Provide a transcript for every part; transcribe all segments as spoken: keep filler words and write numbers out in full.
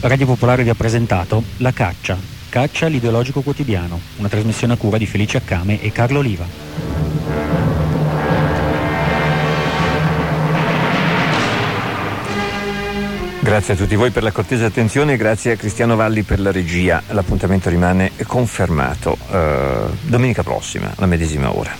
Radio Popolare vi ha presentato La Caccia, Caccia l'ideologico quotidiano, una trasmissione a cura di Felice Accame e Carlo Oliva. Grazie a tutti voi per la cortese attenzione e grazie a Cristiano Valli per la regia. L'appuntamento rimane confermato eh, domenica prossima, alla medesima ora.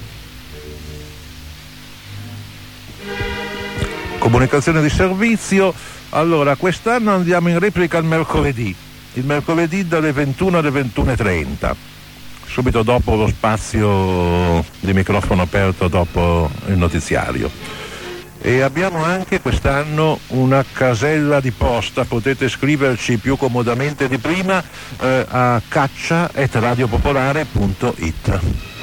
Comunicazione di servizio. Allora, quest'anno andiamo in replica il mercoledì, il mercoledì dalle ventuno alle ventuno e trenta, subito dopo lo spazio di microfono aperto dopo il notiziario. E abbiamo anche quest'anno una casella di posta, potete scriverci più comodamente di prima eh, a caccia chiocciola radiopopolare punto it.